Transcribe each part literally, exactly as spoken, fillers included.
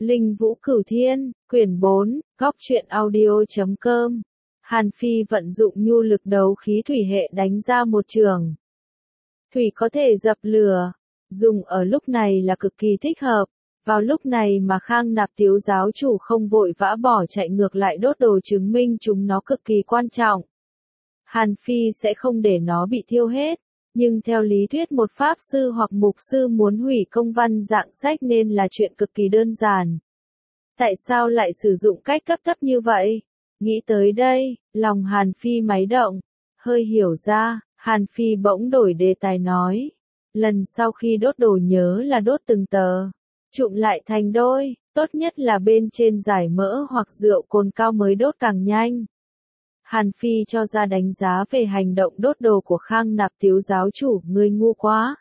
Linh Vũ Cửu Thiên, quyển bốn, góc truyện audio chấm com. Hàn Phi vận dụng nhu lực đấu khí thủy hệ đánh ra một trường. Thủy có thể dập lửa, dùng ở lúc này là cực kỳ thích hợp. Vào lúc này mà Khang Nạp Tiếu giáo chủ không vội vã bỏ chạy ngược lại đốt đồ chứng minh chúng nó cực kỳ quan trọng. Hàn Phi sẽ không để nó bị thiêu hết. Nhưng theo lý thuyết một pháp sư hoặc mục sư muốn hủy công văn dạng sách nên là chuyện cực kỳ đơn giản. Tại sao lại sử dụng cách cấp thấp như vậy? Nghĩ tới đây, lòng Hàn Phi máy động. Hơi hiểu ra, Hàn Phi bỗng đổi đề tài nói. Lần sau khi đốt đồ nhớ là đốt từng tờ. Trụm lại thành đôi, tốt nhất là bên trên giải mỡ hoặc rượu cồn cao mới đốt càng nhanh. Hàn Phi cho ra đánh giá về hành động đốt đồ của Khang Nạp Tiếu giáo chủ, ngươi ngu quá.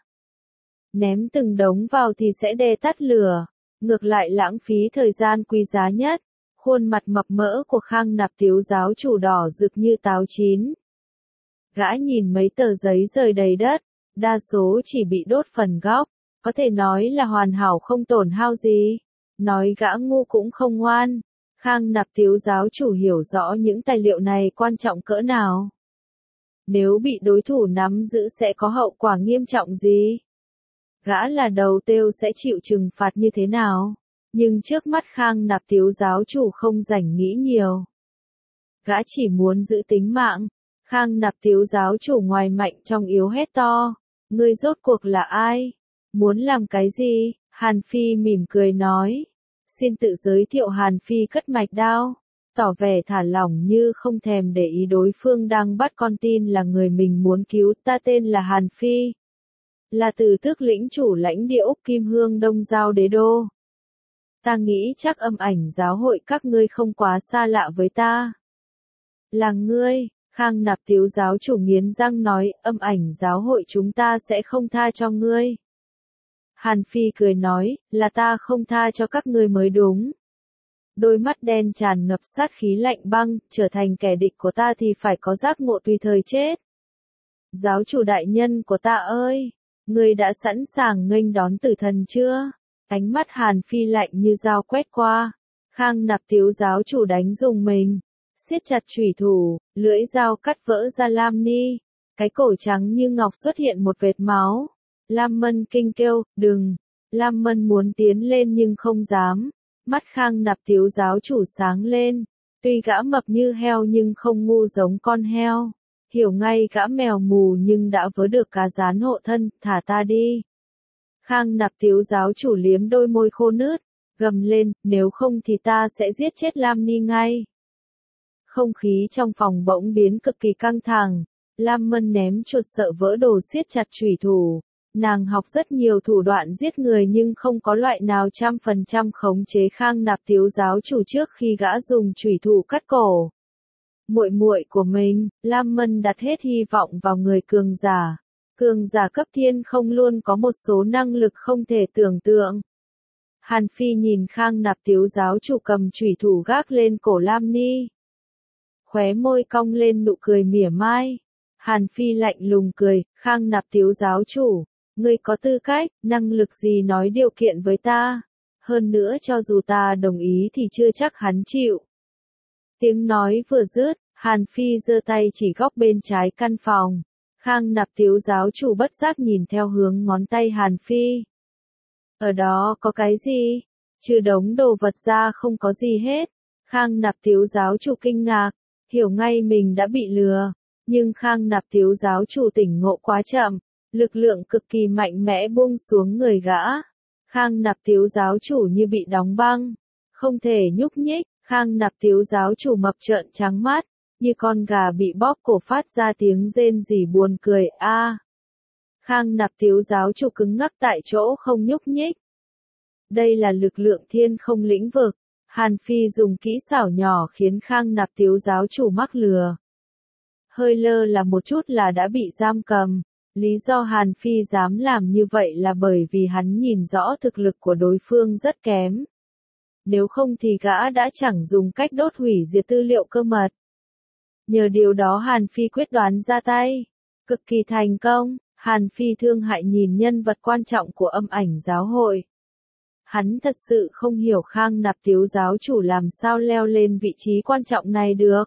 Ném từng đống vào thì sẽ đè tắt lửa, ngược lại lãng phí thời gian quý giá nhất. Khuôn mặt mập mỡ của Khang Nạp Tiếu giáo chủ đỏ rực như táo chín. Gã nhìn mấy tờ giấy rơi đầy đất, đa số chỉ bị đốt phần góc, có thể nói là hoàn hảo không tổn hao gì. Nói gã ngu cũng không ngoan. Khang Nạp Tiếu giáo chủ hiểu rõ những tài liệu này quan trọng cỡ nào. Nếu bị đối thủ nắm giữ sẽ có hậu quả nghiêm trọng gì? Gã là đầu têu sẽ chịu trừng phạt như thế nào? Nhưng trước mắt Khang Nạp Tiếu giáo chủ không rảnh nghĩ nhiều. Gã chỉ muốn giữ tính mạng. Khang Nạp Tiếu giáo chủ ngoài mạnh trong yếu hét to. Ngươi rốt cuộc là ai? Muốn làm cái gì? Hàn Phi mỉm cười nói. Xin tự giới thiệu. Hàn Phi cất mạch đao, tỏ vẻ thả lỏng như không thèm để ý đối phương đang bắt con tin là người mình muốn cứu. Ta tên là Hàn Phi, là từ tước lĩnh chủ lãnh địa Úc Kim Hương Đông Giao Đế Đô. Ta nghĩ chắc âm ảnh giáo hội các ngươi không quá xa lạ với ta. Là ngươi? Khang Nạp Tiếu giáo chủ nghiến răng nói, âm ảnh giáo hội chúng ta sẽ không tha cho ngươi. Hàn Phi cười nói, là ta không tha cho các ngươi mới đúng. Đôi mắt đen tràn ngập sát khí lạnh băng, trở thành kẻ địch của ta thì phải có giác ngộ tùy thời chết. Giáo chủ đại nhân của ta ơi, ngươi đã sẵn sàng nghênh đón tử thần chưa? Ánh mắt Hàn Phi lạnh như dao quét qua. Khang Nạp Tiếu giáo chủ đánh dùng mình, siết chặt chủy thủ, lưỡi dao cắt vỡ ra Lam Ni. Cái cổ trắng như ngọc xuất hiện một vệt máu. Lam Mân kinh kêu, đừng. Lam Mân muốn tiến lên nhưng không dám. Mắt Khang Nạp Tiếu giáo chủ sáng lên. Tuy gã mập như heo nhưng không ngu giống con heo. Hiểu ngay gã mèo mù nhưng đã vớ được cá rán hộ thân, thả ta đi. Khang Nạp Tiếu giáo chủ liếm đôi môi khô nứt, gầm lên, nếu không thì ta sẽ giết chết Lam Ni ngay. Không khí trong phòng bỗng biến cực kỳ căng thẳng. Lam Mân ném chuột sợ vỡ đồ siết chặt chủy thủ. Nàng học rất nhiều thủ đoạn giết người nhưng không có loại nào trăm phần trăm khống chế Khang Nạp Tiếu giáo chủ trước khi gã dùng chủy thủ cắt cổ. Muội muội của mình, Lam Mân đặt hết hy vọng vào người cường giả. Cường giả cấp thiên không luôn có một số năng lực không thể tưởng tượng. Hàn Phi nhìn Khang Nạp Tiếu giáo chủ cầm chủy thủ gác lên cổ Lam Ni. Khóe môi cong lên nụ cười mỉa mai. Hàn Phi lạnh lùng cười, Khang Nạp Tiếu giáo chủ. Ngươi có tư cách, năng lực gì nói điều kiện với ta? Hơn nữa cho dù ta đồng ý thì chưa chắc hắn chịu. Tiếng nói vừa dứt, Hàn Phi giơ tay chỉ góc bên trái căn phòng. Khang Nạp Tiếu giáo chủ bất giác nhìn theo hướng ngón tay Hàn Phi. Ở đó có cái gì? Trừ đống đồ vật ra không có gì hết. Khang Nạp Tiếu giáo chủ kinh ngạc, hiểu ngay mình đã bị lừa. Nhưng Khang Nạp Tiếu giáo chủ tỉnh ngộ quá chậm. Lực lượng cực kỳ mạnh mẽ buông xuống người gã. Khang Nạp Tiếu giáo chủ như bị đóng băng. Không thể nhúc nhích. Khang Nạp Tiếu giáo chủ mập trợn trắng mắt. Như con gà bị bóp cổ phát ra tiếng rên rỉ buồn cười. A. À. Khang Nạp Tiếu giáo chủ cứng ngắc tại chỗ không nhúc nhích. Đây là lực lượng thiên không lĩnh vực. Hàn Phi dùng kỹ xảo nhỏ khiến Khang Nạp Tiếu giáo chủ mắc lừa. Hơi lơ là một chút là đã bị giam cầm. Lý do Hàn Phi dám làm như vậy là bởi vì hắn nhìn rõ thực lực của đối phương rất kém. Nếu không thì gã đã chẳng dùng cách đốt hủy diệt tư liệu cơ mật. Nhờ điều đó Hàn Phi quyết đoán ra tay. Cực kỳ thành công, Hàn Phi thương hại nhìn nhân vật quan trọng của âm ảnh giáo hội. Hắn thật sự không hiểu Khang Nạp Tiếu giáo chủ làm sao leo lên vị trí quan trọng này được.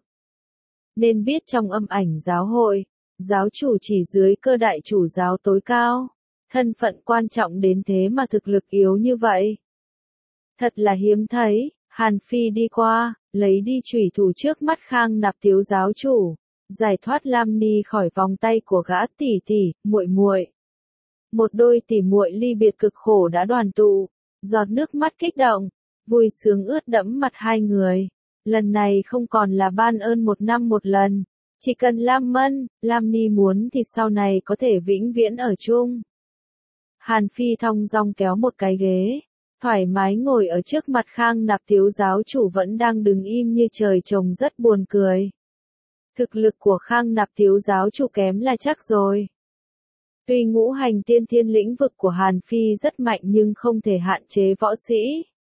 Nên biết trong âm ảnh giáo hội, giáo chủ chỉ dưới cơ đại chủ giáo tối cao, thân phận quan trọng đến thế mà thực lực yếu như vậy. Thật là hiếm thấy. Hàn Phi đi qua, lấy đi chủy thủ trước mắt Khang Nạp Tiếu giáo chủ, giải thoát Lam Ni khỏi vòng tay của gã tỷ tỷ, muội muội. Một đôi tỷ muội ly biệt cực khổ đã đoàn tụ, giọt nước mắt kích động, vui sướng ướt đẫm mặt hai người. Lần này không còn là ban ơn một năm một lần, chỉ cần Lam Mân, Lam Ni muốn thì sau này có thể vĩnh viễn ở chung. Hàn Phi thong dong kéo một cái ghế, thoải mái ngồi ở trước mặt Khang Nạp Tiếu giáo chủ vẫn đang đứng im như trời trồng rất buồn cười. Thực lực của Khang Nạp Tiếu giáo chủ kém là chắc rồi. Tuy ngũ hành tiên thiên lĩnh vực của Hàn Phi rất mạnh nhưng không thể hạn chế võ sĩ.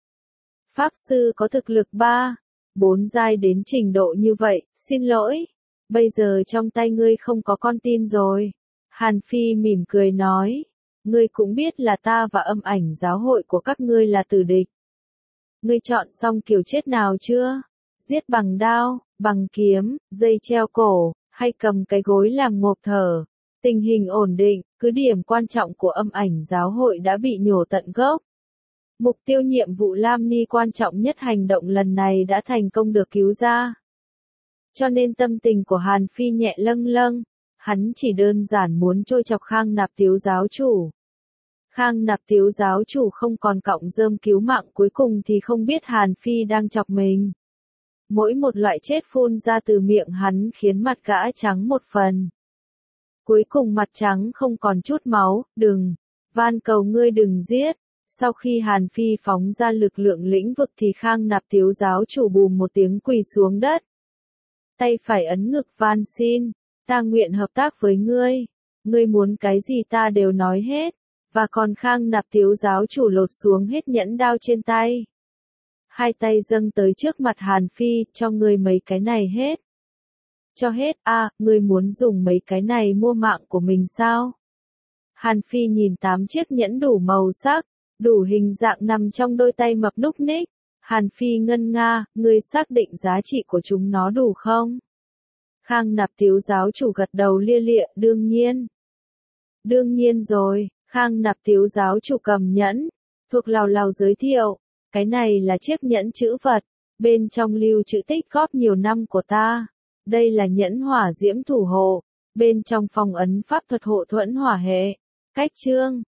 Pháp sư có thực lực ba, bốn giai đến trình độ như vậy, xin lỗi. Bây giờ trong tay ngươi không có con tin rồi. Hàn Phi mỉm cười nói. Ngươi cũng biết là ta và âm ảnh giáo hội của các ngươi là tử địch. Ngươi chọn xong kiểu chết nào chưa? Giết bằng đao, bằng kiếm, dây treo cổ, hay cầm cái gối làm ngộp thở. Tình hình ổn định, cứ điểm quan trọng của âm ảnh giáo hội đã bị nhổ tận gốc. Mục tiêu nhiệm vụ Lam Ni quan trọng nhất hành động lần này đã thành công được cứu ra. Cho nên tâm tình của Hàn Phi nhẹ lâng lâng, hắn chỉ đơn giản muốn trôi chọc Khang Nạp Tiếu giáo chủ. Khang Nạp Tiếu giáo chủ không còn cọng rơm cứu mạng cuối cùng thì không biết Hàn Phi đang chọc mình. Mỗi một loại chết phun ra từ miệng hắn khiến mặt gã trắng một phần. Cuối cùng mặt trắng không còn chút máu, đừng, van cầu ngươi đừng giết. Sau khi Hàn Phi phóng ra lực lượng lĩnh vực thì Khang Nạp Tiếu giáo chủ bùm một tiếng quỳ xuống đất. Tay phải ấn ngực van xin, ta nguyện hợp tác với ngươi. Ngươi muốn cái gì ta đều nói hết. Và còn Khang Nạp Tiếu giáo chủ lột xuống hết nhẫn đao trên tay. Hai tay dâng tới trước mặt Hàn Phi, cho ngươi mấy cái này hết. Cho hết, à, ngươi muốn dùng mấy cái này mua mạng của mình sao? Hàn Phi nhìn tám chiếc nhẫn đủ màu sắc, đủ hình dạng nằm trong đôi tay mập núc ních. Hàn Phi ngân nga, ngươi xác định giá trị của chúng nó đủ không? Khang Nạp Tiếu giáo chủ gật đầu lia lịa, đương nhiên. Đương nhiên rồi. Khang Nạp Tiếu giáo chủ cầm nhẫn, thuộc lào lào giới thiệu, cái này là chiếc nhẫn chữ vật, bên trong lưu trữ tích góp nhiều năm của ta. Đây là nhẫn hỏa diễm thủ hộ, bên trong phong ấn pháp thuật hộ thuẫn hỏa hệ. Cách chương